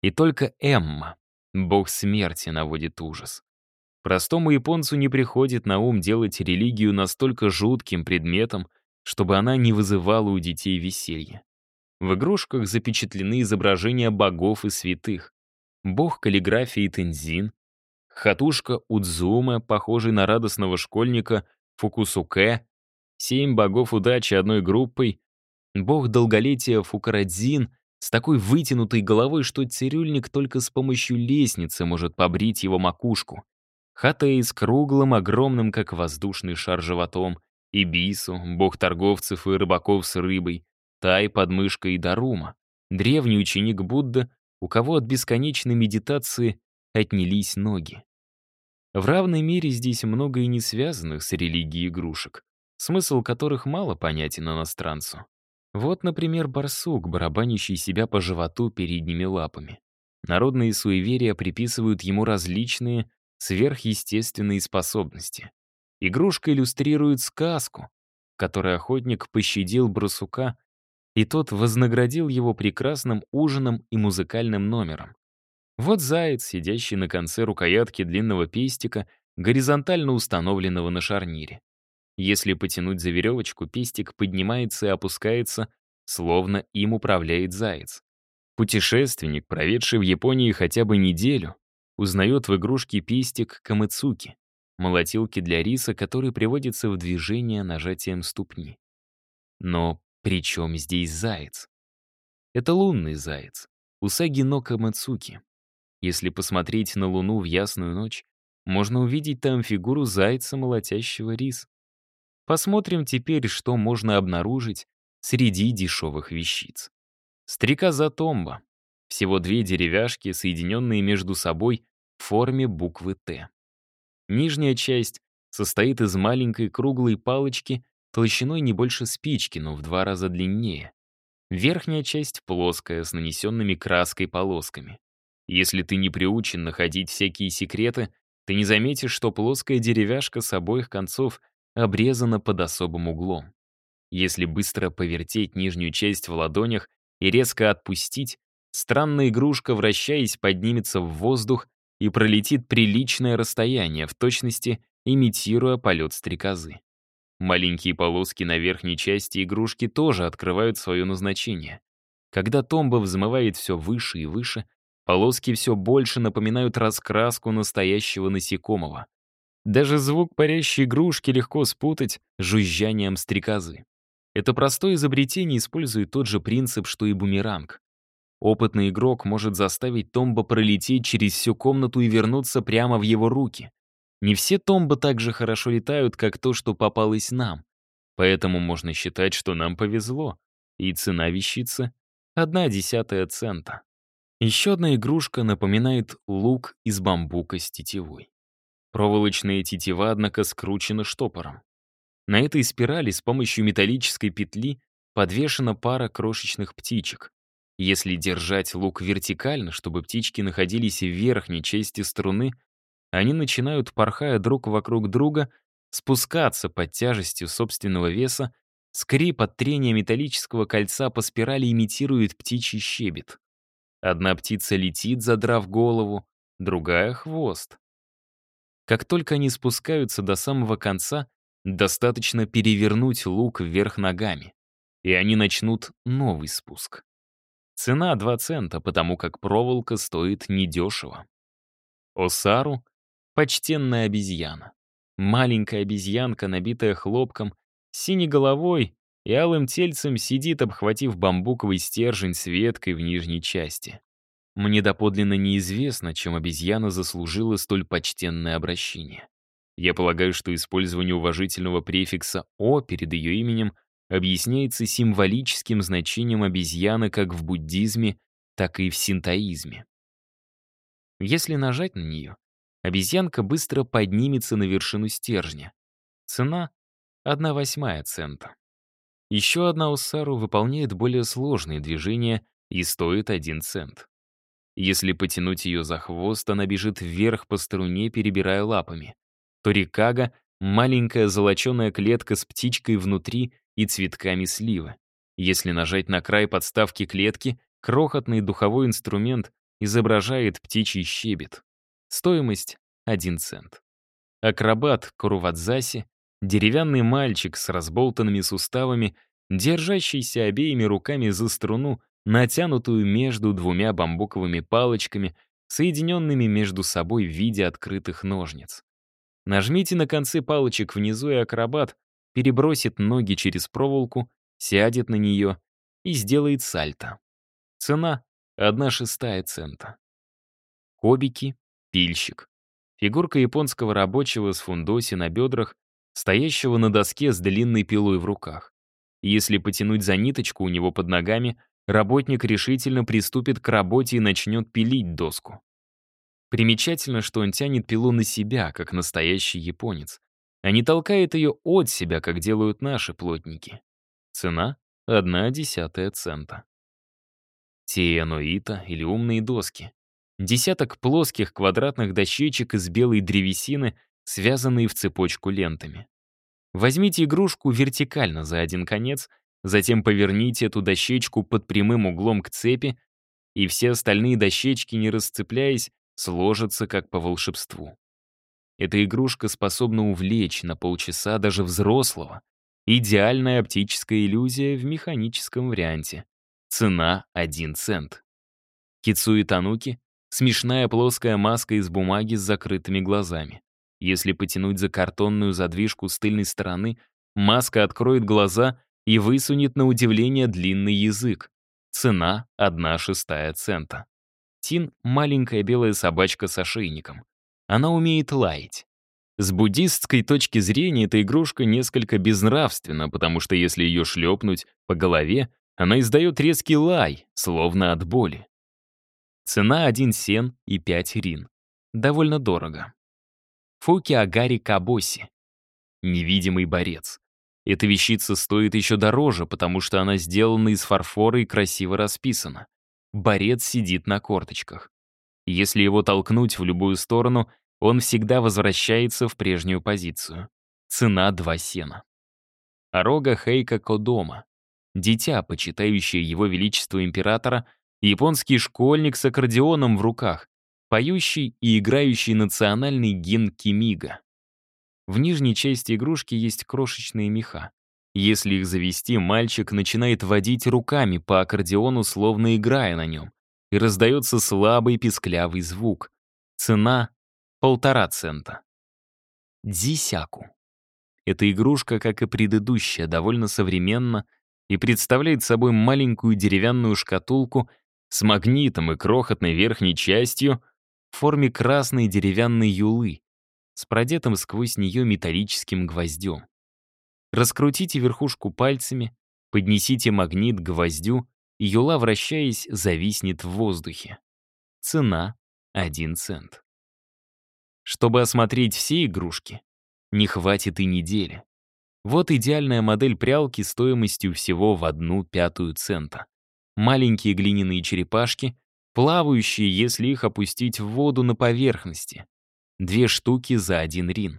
И только Эмма, бог смерти, наводит ужас. Простому японцу не приходит на ум делать религию настолько жутким предметом, чтобы она не вызывала у детей веселья. В игрушках запечатлены изображения богов и святых. Бог каллиграфии Тензин, хатушка Удзуме, похожий на радостного школьника Фукусуке, 7 богов удачи одной группой, бог долголетия Фукарадзин с такой вытянутой головой, что цирюльник только с помощью лестницы может побрить его макушку. Хатэй с круглым, огромным, как воздушный шар животом, Ибису, бог торговцев и рыбаков с рыбой, Тай под мышкой и Дарума, древний ученик Будды, у кого от бесконечной медитации отнялись ноги. В равной мере здесь много и не связанных с религией игрушек, смысл которых мало понятен иностранцу. Вот, например, барсук, барабанящий себя по животу передними лапами. Народные суеверия приписывают ему различные сверхъестественные способности. Игрушка иллюстрирует сказку, в которой охотник пощадил барсука, и тот вознаградил его прекрасным ужином и музыкальным номером. Вот заяц, сидящий на конце рукоятки длинного пестика, горизонтально установленного на шарнире. Если потянуть за веревочку, пестик поднимается и опускается, словно им управляет заяц. Путешественник, проведший в Японии хотя бы неделю, узнает в игрушке пестик камыцуки, молотилки для риса, который приводится в движение нажатием ступни. Но при чем здесь заяц? Это лунный заяц, Усаги но Камацуки. Если посмотреть на Луну в ясную ночь, можно увидеть там фигуру зайца, молотящего рис. Посмотрим теперь, что можно обнаружить среди дешевых вещиц. Стрекоза Томба. Всего 2 деревяшки, соединенные между собой в форме буквы «Т». Нижняя часть состоит из маленькой круглой палочки толщиной не больше спички, но в 2 раза длиннее. Верхняя часть плоская, с нанесенными краской полосками. Если ты не приучен находить всякие секреты, ты не заметишь, что плоская деревяшка с обоих концов обрезана под особым углом. Если быстро повертеть нижнюю часть в ладонях и резко отпустить, странная игрушка, вращаясь, поднимется в воздух и пролетит приличное расстояние, в точности имитируя полет стрекозы. Маленькие полоски на верхней части игрушки тоже открывают свое назначение. Когда томба взмывает все выше и выше, полоски все больше напоминают раскраску настоящего насекомого. Даже звук парящей игрушки легко спутать с жужжанием стрекозы. Это простое изобретение использует тот же принцип, что и бумеранг. Опытный игрок может заставить томба пролететь через всю комнату и вернуться прямо в его руки. Не все томбы так же хорошо летают, как то, что попалось нам. Поэтому можно считать, что нам повезло. И цена вещицы — 1/10 цента. Еще одна игрушка напоминает лук из бамбука с тетивой. Проволочная тетива, однако, скручена штопором. На этой спирали с помощью металлической петли подвешена пара крошечных птичек. Если держать лук вертикально, чтобы птички находились в верхней части струны, они начинают, порхая друг вокруг друга, спускаться под тяжестью собственного веса. Скрип от трения металлического кольца по спирали имитирует птичий щебет. Одна птица летит, задрав голову, другая — хвост. Как только они спускаются до самого конца, достаточно перевернуть лук вверх ногами, и они начнут новый спуск. Цена 2 цента, потому как проволока стоит недешево. Осару — почтенная обезьяна. Маленькая обезьянка, набитая хлопком, с синей головой и алым тельцем, сидит, обхватив бамбуковый стержень с веткой в нижней части. Мне доподлинно неизвестно, чем обезьяна заслужила столь почтенное обращение. Я полагаю, что использование уважительного префикса «о» перед ее именем объясняется символическим значением обезьяны как в буддизме, так и в синтоизме. Если нажать на нее, обезьянка быстро поднимется на вершину стержня. Цена — 1/8 цента. Еще одна Осару выполняет более сложные движения и стоит 1 цент. Если потянуть ее за хвост, она бежит вверх по струне, перебирая лапами. Торикага — маленькая золоченая клетка с птичкой внутри и цветками сливы. Если нажать на край подставки клетки, крохотный духовой инструмент изображает птичий щебет. Стоимость — 1 цент. Акробат Курувадзаси — деревянный мальчик с разболтанными суставами, держащийся обеими руками за струну, натянутую между двумя бамбуковыми палочками, соединенными между собой в виде открытых ножниц. Нажмите на концы палочек внизу, и акробат перебросит ноги через проволоку, сядет на нее и сделает сальто. Цена — 1/6 цента. Кобики, пильщик. Фигурка японского рабочего с фундоси на бедрах, стоящего на доске с длинной пилой в руках. Если потянуть за ниточку у него под ногами, работник решительно приступит к работе и начнет пилить доску. Примечательно, что он тянет пилу на себя, как настоящий японец, а не толкает ее от себя, как делают наши плотники. Цена — 1/10 цента. Тиэноита или умные доски. Десяток плоских квадратных дощечек из белой древесины, связанные в цепочку лентами. Возьмите игрушку вертикально за один конец, затем поверните эту дощечку под прямым углом к цепи, и все остальные дощечки, не расцепляясь, сложатся как по волшебству. Эта игрушка способна увлечь на полчаса даже взрослого. Идеальная оптическая иллюзия в механическом варианте. Цена — 1 цент. Кицуи Тануки — смешная плоская маска из бумаги с закрытыми глазами. Если потянуть за картонную задвижку с тыльной стороны, маска откроет глаза и высунет на удивление длинный язык. Цена — 1/6 цента. Тин — маленькая белая собачка с ошейником. Она умеет лаять. С буддистской точки зрения эта игрушка несколько безнравственна, потому что если ее шлепнуть по голове, она издает резкий лай, словно от боли. Цена — 1 сен и 5 рин. Довольно дорого. Фукиагари Кабоси. Невидимый борец. Эта вещица стоит еще дороже, потому что она сделана из фарфора и красиво расписана. Борец сидит на корточках. Если его толкнуть в любую сторону, он всегда возвращается в прежнюю позицию. Цена — 2 сена. Орога Хейка Кодома. Дитя, почитающее его величество императора, японский школьник с аккордеоном в руках, поющий и играющий национальный гимн Кимига. В нижней части игрушки есть крошечные меха. Если их завести, мальчик начинает водить руками по аккордеону, словно играя на нем, и раздается слабый писклявый звук. Цена — 1,5 цента. Дзисяку. Эта игрушка, как и предыдущая, довольно современна и представляет собой маленькую деревянную шкатулку с магнитом и крохотной верхней частью в форме красной деревянной юлы, с продетым сквозь нее металлическим гвоздем. Раскрутите верхушку пальцами, поднесите магнит к гвоздю, и юла, вращаясь, зависнет в воздухе. Цена — 1 цент. Чтобы осмотреть все игрушки, не хватит и недели. Вот идеальная модель прялки стоимостью всего в 1/5 цента. Маленькие глиняные черепашки, плавающие, если их опустить в воду на поверхности. 2 штуки за 1 рин.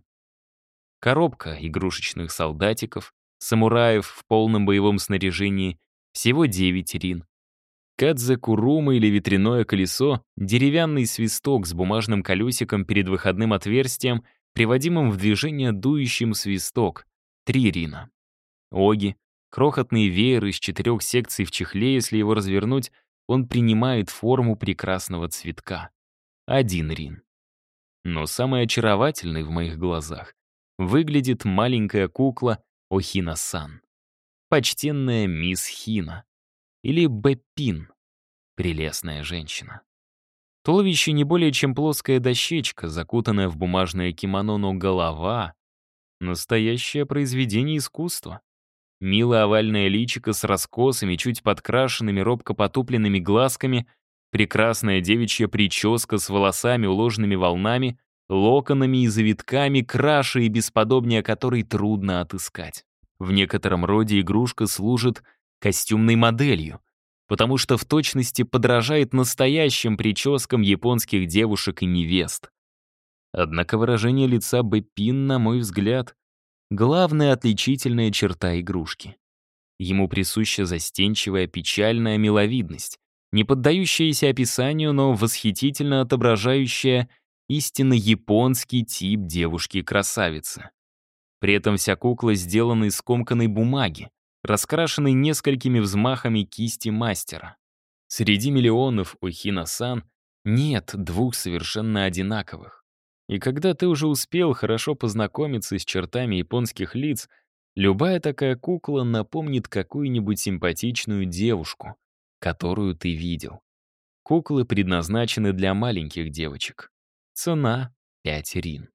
Коробка игрушечных солдатиков, самураев в полном боевом снаряжении, всего 9 рин. Кадзе-курума или ветряное колесо — деревянный свисток с бумажным колесиком перед выходным отверстием, приводимым в движение дующим свисток — 3 рина. Оги — крохотный веер из 4 секций в чехле, если его развернуть, он принимает форму прекрасного цветка — 1 рин. Но самой очаровательной в моих глазах выглядит маленькая кукла Охина-сан. Почтенная мисс Хина. Или Беппин. Прелестная женщина. Туловище не более чем плоская дощечка, закутанная в бумажное кимоно, но голова — настоящее произведение искусства. Милое овальное личико с раскосами, чуть подкрашенными, робко потупленными глазками, прекрасная девичья прическа с волосами, уложенными волнами, локонами и завитками, краше и бесподобнее которой трудно отыскать. В некотором роде игрушка служит костюмной моделью, потому что в точности подражает настоящим прическам японских девушек и невест. Однако выражение лица Беппин, на мой взгляд, главная отличительная черта игрушки. Ему присуща застенчивая, печальная миловидность, не поддающаяся описанию, но восхитительно отображающая истинно японский тип девушки-красавицы. При этом вся кукла сделана из скомканной бумаги, раскрашенной несколькими взмахами кисти мастера. Среди миллионов у Хина-сан нет двух совершенно одинаковых. И когда ты уже успел хорошо познакомиться с чертами японских лиц, любая такая кукла напомнит какую-нибудь симпатичную девушку, которую ты видел. Куклы предназначены для маленьких девочек. Цена — 5 рин.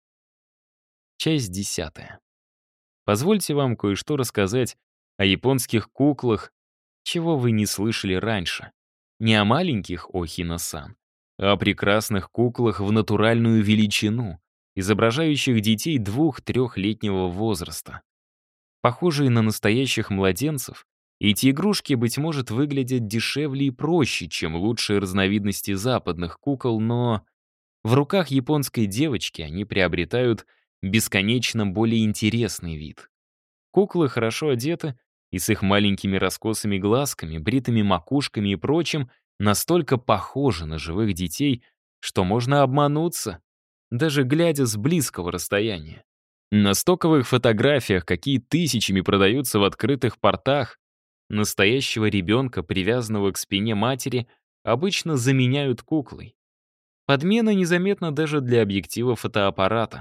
Часть 10. Позвольте вам кое-что рассказать о японских куклах, чего вы не слышали раньше. Не о маленьких Охино-сан, а о прекрасных куклах в натуральную величину, изображающих детей 2-3-летнего возраста. Похожие на настоящих младенцев, эти игрушки, быть может, выглядят дешевле и проще, чем лучшие разновидности западных кукол, но в руках японской девочки они приобретают бесконечно более интересный вид. Куклы хорошо одеты, и с их маленькими раскосыми глазками, бритыми макушками и прочим настолько похожи на живых детей, что можно обмануться, даже глядя с близкого расстояния. На стоковых фотографиях, какие тысячами продаются в открытых портах, настоящего ребенка, привязанного к спине матери, обычно заменяют куклой. Подмена незаметна даже для объектива фотоаппарата.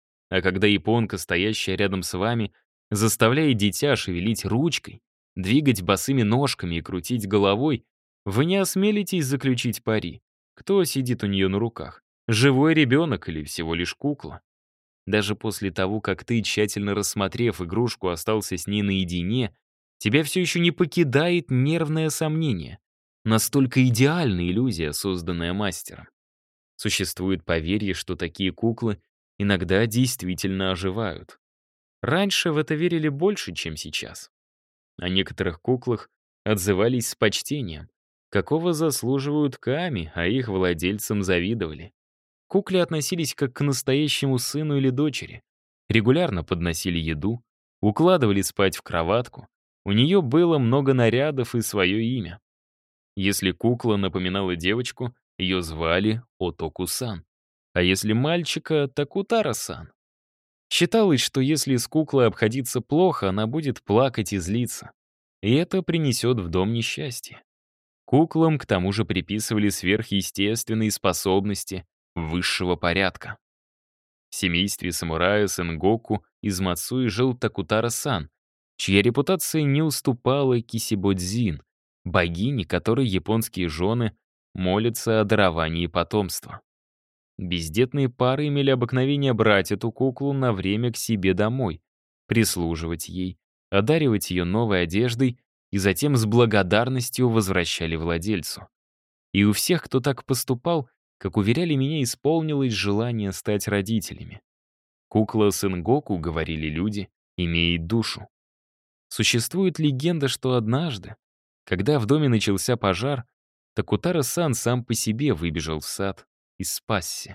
А когда японка, стоящая рядом с вами, заставляет дитя шевелить ручкой, двигать босыми ножками и крутить головой, вы не осмелитесь заключить пари. Кто сидит у нее на руках? Живой ребенок или всего лишь кукла? Даже после того, как ты, тщательно рассмотрев игрушку, остался с ней наедине, тебя все еще не покидает нервное сомнение. Настолько идеальна иллюзия, созданная мастером. Существует поверье, что такие куклы иногда действительно оживают. Раньше в это верили больше, чем сейчас. О некоторых куклах отзывались с почтением, какого заслуживают ками, а их владельцам завидовали. К кукле относились как к настоящему сыну или дочери. Регулярно подносили еду, укладывали спать в кроватку. У нее было много нарядов и свое имя. Если кукла напоминала девочку, ее звали Отоку-сан. А если мальчика — Такутара-сан. Считалось, что если с куклой обходиться плохо, она будет плакать и злиться. И это принесет в дом несчастье. Куклам к тому же приписывали сверхъестественные способности высшего порядка. В семействе самурая Сэнгоку из Мацуи жил Такутара-сан, чья репутация не уступала Кисибодзин, богине, которой японские жены молятся о даровании потомства. Бездетные пары имели обыкновение брать эту куклу на время к себе домой, прислуживать ей, одаривать ее новой одеждой и затем с благодарностью возвращали владельцу. И у всех, кто так поступал, как уверяли меня, исполнилось желание стать родителями. Кукла Сэнгоку, говорили люди, имеет душу. Существует легенда, что однажды, когда в доме начался пожар, Такутара-сан сам по себе выбежал в сад и спасся.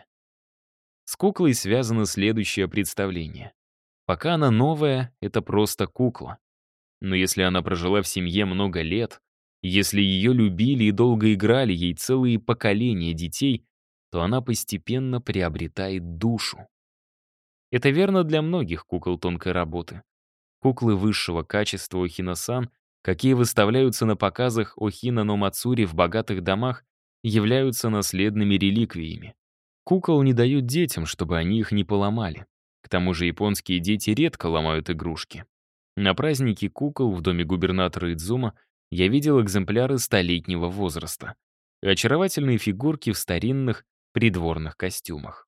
С куклой связано следующее представление. Пока она новая, это просто кукла. Но если она прожила в семье много лет, если ее любили и долго играли ей целые поколения детей, то она постепенно приобретает душу. Это верно для многих кукол тонкой работы. Куклы высшего качества Охино-сан, какие выставляются на показах Охино но Мацури в богатых домах, являются наследными реликвиями. Кукол не дают детям, чтобы они их не поломали. К тому же японские дети редко ломают игрушки. На празднике кукол в доме губернатора Идзума я видел экземпляры столетнего возраста. И очаровательные фигурки в старинных придворных костюмах.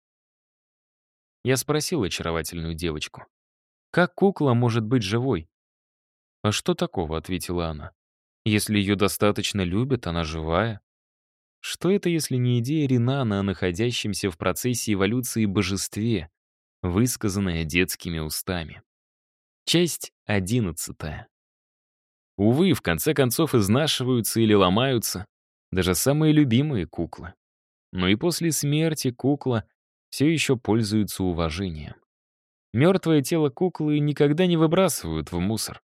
Я спросил очаровательную девочку, как кукла может быть живой? «А что такого?» — ответила она. «Если ее достаточно любят, она живая». Что это, если не идея Ренана о находящемся в процессе эволюции божестве, высказанная детскими устами? Часть 11. Увы, в конце концов изнашиваются или ломаются даже самые любимые куклы. Но и после смерти кукла все еще пользуется уважением. Мертвое тело куклы никогда не выбрасывают в мусор.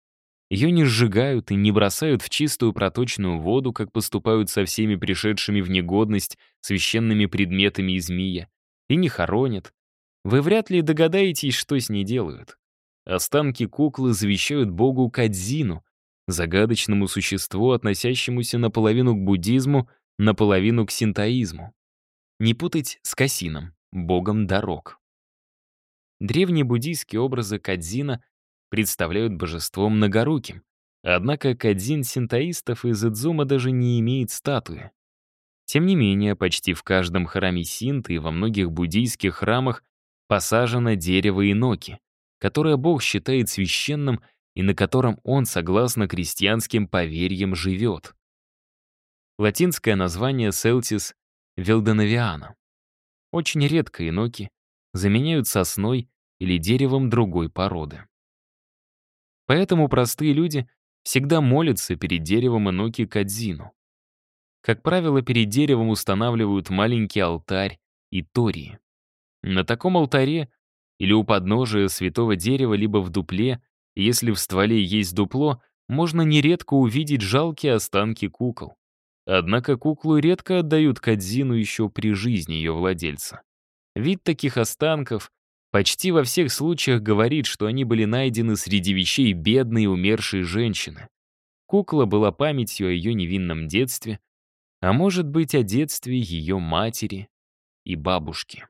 Ее не сжигают и не бросают в чистую проточную воду, как поступают со всеми пришедшими в негодность священными предметами из Мия, и не хоронят. Вы вряд ли догадаетесь, что с ней делают. Останки куклы завещают богу Кадзину, загадочному существу, относящемуся наполовину к буддизму, наполовину к синтоизму. Не путать с Касином, богом дорог. Древние буддийские образы Кадзина представляют божество многоруким, однако Кадзин синтоистов из Идзума даже не имеет статуи. Тем не менее, почти в каждом храме синто и во многих буддийских храмах посажено дерево иноки, которое Бог считает священным и на котором он, согласно крестьянским поверьям, живет. Латинское название Селтис вилденовиана. Очень редко иноки заменяют сосной или деревом другой породы. Поэтому простые люди всегда молятся перед деревом иноки Кадзину. Как правило, перед деревом устанавливают маленький алтарь и тории. На таком алтаре или у подножия святого дерева, либо в дупле, если в стволе есть дупло, можно нередко увидеть жалкие останки кукол. Однако куклу редко отдают Кадзину еще при жизни ее владельца. Вид таких останков почти во всех случаях говорит, что они были найдены среди вещей бедной и умершей женщины. Кукла была памятью о ее невинном детстве, а может быть, о детстве ее матери и бабушки.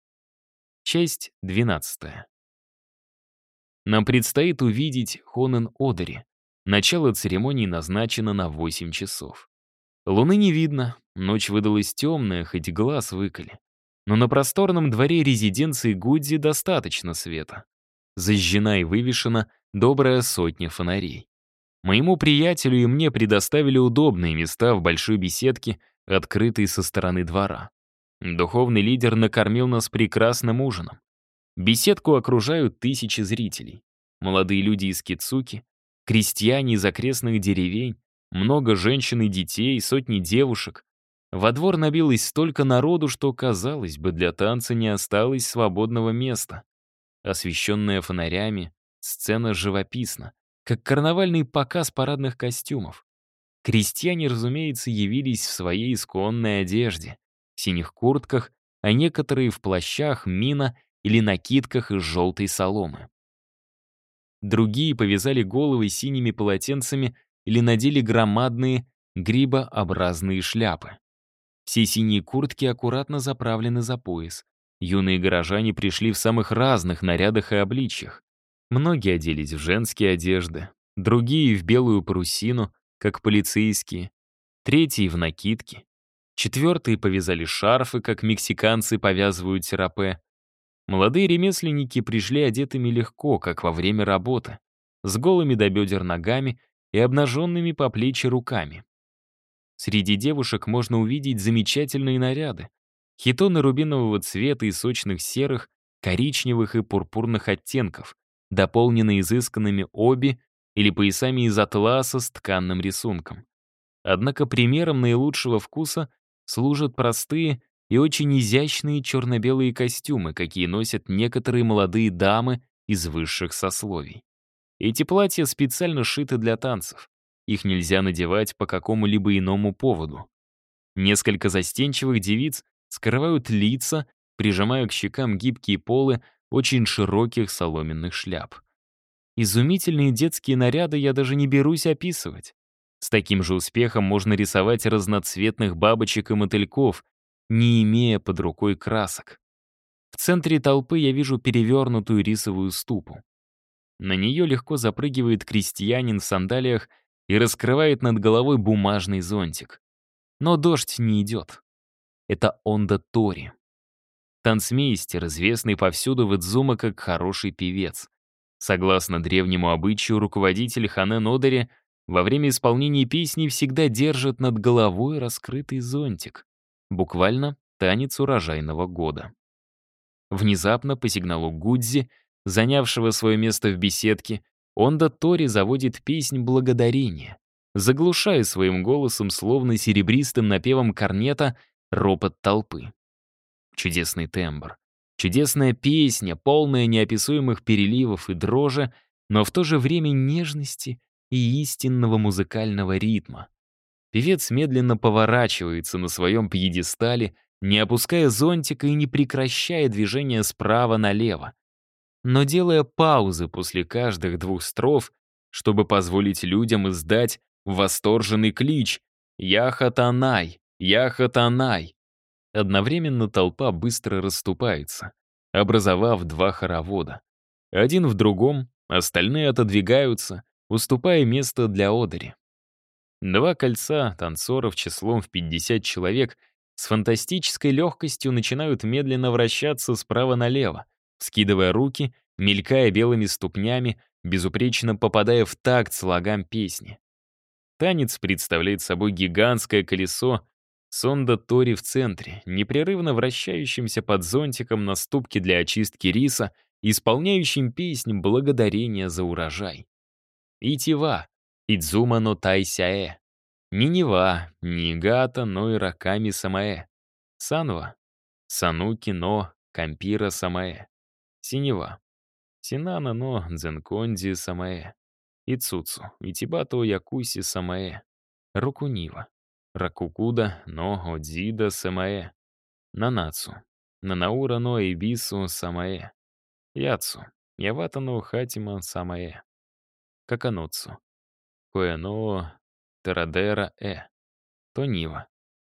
Часть 12. Нам предстоит увидеть Хонен Одери. Начало церемонии назначено на 8 часов. Луны не видно, ночь выдалась темная, хоть глаз выколи. Но на просторном дворе резиденции Гудзи достаточно света. Зажжена и вывешена добрая сотня фонарей. Моему приятелю и мне предоставили удобные места в большой беседке, открытой со стороны двора. Духовный лидер накормил нас прекрасным ужином. Беседку окружают тысячи зрителей. Молодые люди из Кицуки, крестьяне из окрестных деревень, много женщин и детей, сотни девушек. Во двор набилось столько народу, что, казалось бы, для танца не осталось свободного места. Освещенная фонарями, сцена живописна, как карнавальный показ парадных костюмов. Крестьяне, разумеется, явились в своей исконной одежде, в синих куртках, а некоторые в плащах, мина или накидках из желтой соломы. Другие повязали головы синими полотенцами или надели громадные грибообразные шляпы. Все синие куртки аккуратно заправлены за пояс. Юные горожане пришли в самых разных нарядах и обличьях. Многие оделись в женские одежды, другие — в белую парусину, как полицейские, третьи — в накидки. Четвертые повязали шарфы, как мексиканцы повязывают серапе. Молодые ремесленники пришли одетыми легко, как во время работы, с голыми до бедер ногами и обнаженными по плечи руками. Среди девушек можно увидеть замечательные наряды. Хитоны рубинового цвета и сочных серых, коричневых и пурпурных оттенков, дополненные изысканными оби или поясами из атласа с тканным рисунком. Однако примером наилучшего вкуса служат простые и очень изящные черно-белые костюмы, какие носят некоторые молодые дамы из высших сословий. Эти платья специально сшиты для танцев. Их нельзя надевать по какому-либо иному поводу. Несколько застенчивых девиц скрывают лица, прижимая к щекам гибкие полы очень широких соломенных шляп. Изумительные детские наряды я даже не берусь описывать. С таким же успехом можно рисовать разноцветных бабочек и мотыльков, не имея под рукой красок. В центре толпы я вижу перевернутую рисовую ступу. На нее легко запрыгивает крестьянин в сандалиях и раскрывает над головой бумажный зонтик. Но дождь не идет. Это Ондо Тори. Танцмейстер, известный повсюду в Идзума как хороший певец. Согласно древнему обычаю, руководитель Хонен Одери во время исполнения песни всегда держит над головой раскрытый зонтик. Буквально танец урожайного года. Внезапно, по сигналу Гудзи, занявшего свое место в беседке, Ондо Тори заводит песнь благодарения, заглушая своим голосом, словно серебристым напевом корнета, ропот толпы. Чудесный тембр, чудесная песня, полная неописуемых переливов и дрожи, но в то же время нежности и истинного музыкального ритма. Певец медленно поворачивается на своем пьедестале, не опуская зонтика и не прекращая движения справа налево, но делая паузы после каждых двух строф, чтобы позволить людям издать восторженный клич «Яхатанай! Яхатанай!». Одновременно толпа быстро расступается, образовав два хоровода. Один в другом, остальные отодвигаются, уступая место для одери. Два кольца танцоров числом в 50 человек с фантастической легкостью начинают медленно вращаться справа налево, скидывая руки, мелькая белыми ступнями, безупречно попадая в такт слогам песни. Танец представляет собой гигантское колесо сонда Тори в центре, непрерывно вращающимся под зонтиком на ступке для очистки риса, исполняющим песнь благодарения за урожай. Итива, Идзума но Тайсяэ. Не Нева, не Игата, но и Раками Самаэ. Санва, Сануки но Кампира Самаэ. Синева, Синана но Дзенконди Самаэ. Ицуцу, Итибато Якуси Самаэ. Рокунива, Ракукуда но Одзида Самаэ. Нанацу, Нанаура но Эбису Самаэ. Яцу, Явата но Хатима Самаэ. Каканоцу, Коэно Тарадера Тонива,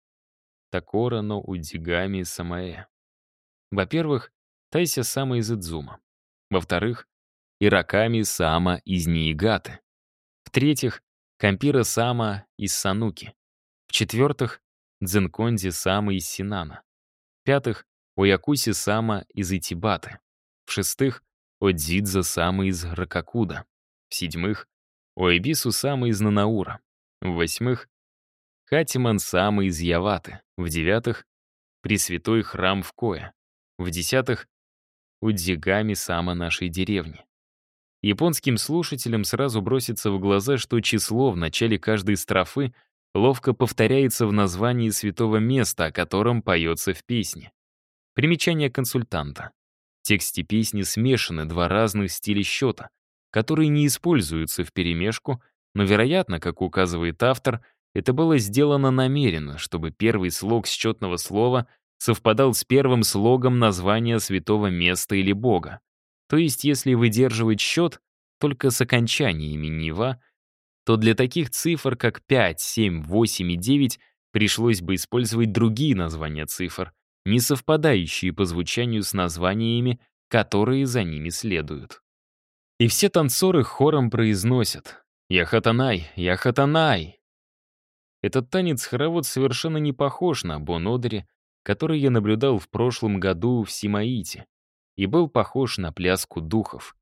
Такора но Удзигами Самаэ. Во-первых, Тайся Сама из Идзума. Во-вторых, Ираками Сама из Ниигаты. В-третьих, Кампира Сама из Сануки. В-четвертых, Дзенконди Сама из Синана. В-пятых, Оякуси Сама из Итибаты. В-шестых, Одзидза Сама из Ракакуда. В-седьмых, Оэбису Сама из Нанаура. В-восьмых, Хатиман Сама из Яваты. В-девятых, Пресвятой храм в Кое. В-десятых, Удзигами Сама нашей деревни. Японским слушателям сразу бросится в глаза, что число в начале каждой строфы ловко повторяется в названии святого места, о котором поется в песне. Примечание консультанта. В тексте песни смешаны два разных стиля счета, которые не используются вперемешку, но, вероятно, как указывает автор, это было сделано намеренно, чтобы первый слог счетного слова совпадал с первым слогом названия святого места или бога. То есть, если выдерживать счет только с окончаниями Нева, то для таких цифр, как 5, 7, 8 и 9, пришлось бы использовать другие названия цифр, не совпадающие по звучанию с названиями, которые за ними следуют. И все танцоры хором произносят «Яхатанай! Яхатанай!». Этот танец-хоровод совершенно не похож на бон-одери, который я наблюдал в прошлом году в Симаите, и был похож на пляску духов.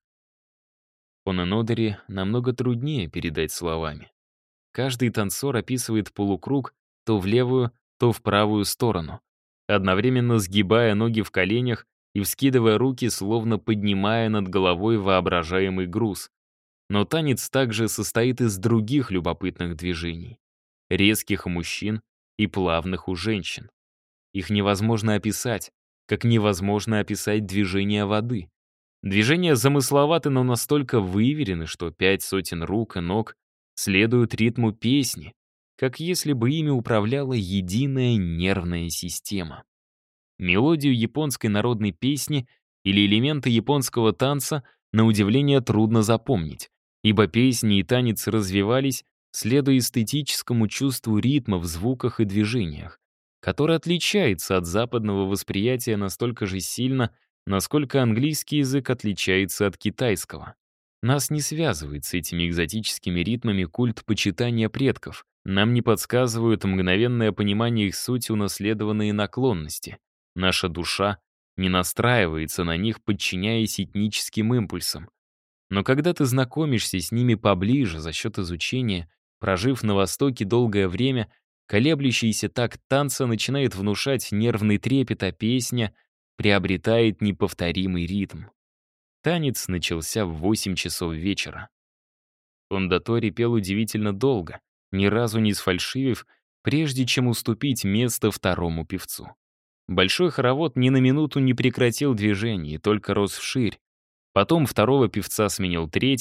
Бон-одери намного труднее передать словами. Каждый танцор описывает полукруг то в левую, то в правую сторону, одновременно сгибая ноги в коленях и вскидывая руки, словно поднимая над головой воображаемый груз. Но танец также состоит из других любопытных движений. Резких у мужчин и плавных у женщин. Их невозможно описать, как невозможно описать движение воды. Движения замысловаты, но настолько выверены, что 5 сотен рук и ног следуют ритму песни, как если бы ими управляла единая нервная система. Мелодию японской народной песни или элементы японского танца на удивление трудно запомнить, ибо песни и танец развивались, следуя эстетическому чувству ритма в звуках и движениях, которое отличается от западного восприятия настолько же сильно, насколько английский язык отличается от китайского. Нас не связывает с этими экзотическими ритмами культ почитания предков, нам не подсказывают мгновенное понимание их сути унаследованные наклонности. Наша душа не настраивается на них, подчиняясь этническим импульсам. Но когда ты знакомишься с ними поближе за счет изучения, прожив на Востоке долгое время, колеблющийся такт танца начинает внушать нервный трепет, а песня приобретает неповторимый ритм. Танец начался в 8 часов вечера. Кондотори пел удивительно долго, ни разу не сфальшивив, прежде чем уступить место второму певцу. Большой хоровод ни на минуту не прекратил движение, только рос вширь. Потом второго певца сменил третий,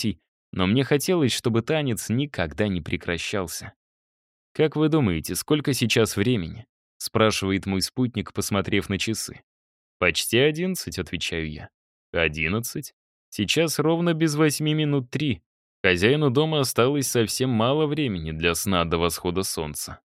Но мне хотелось, чтобы танец никогда не прекращался. «Как вы думаете, сколько сейчас времени?» — спрашивает мой спутник, посмотрев на часы. «Почти 11», — отвечаю я. «11? Сейчас ровно без 8 минут 3. Хозяину дома осталось совсем мало времени для сна до восхода солнца».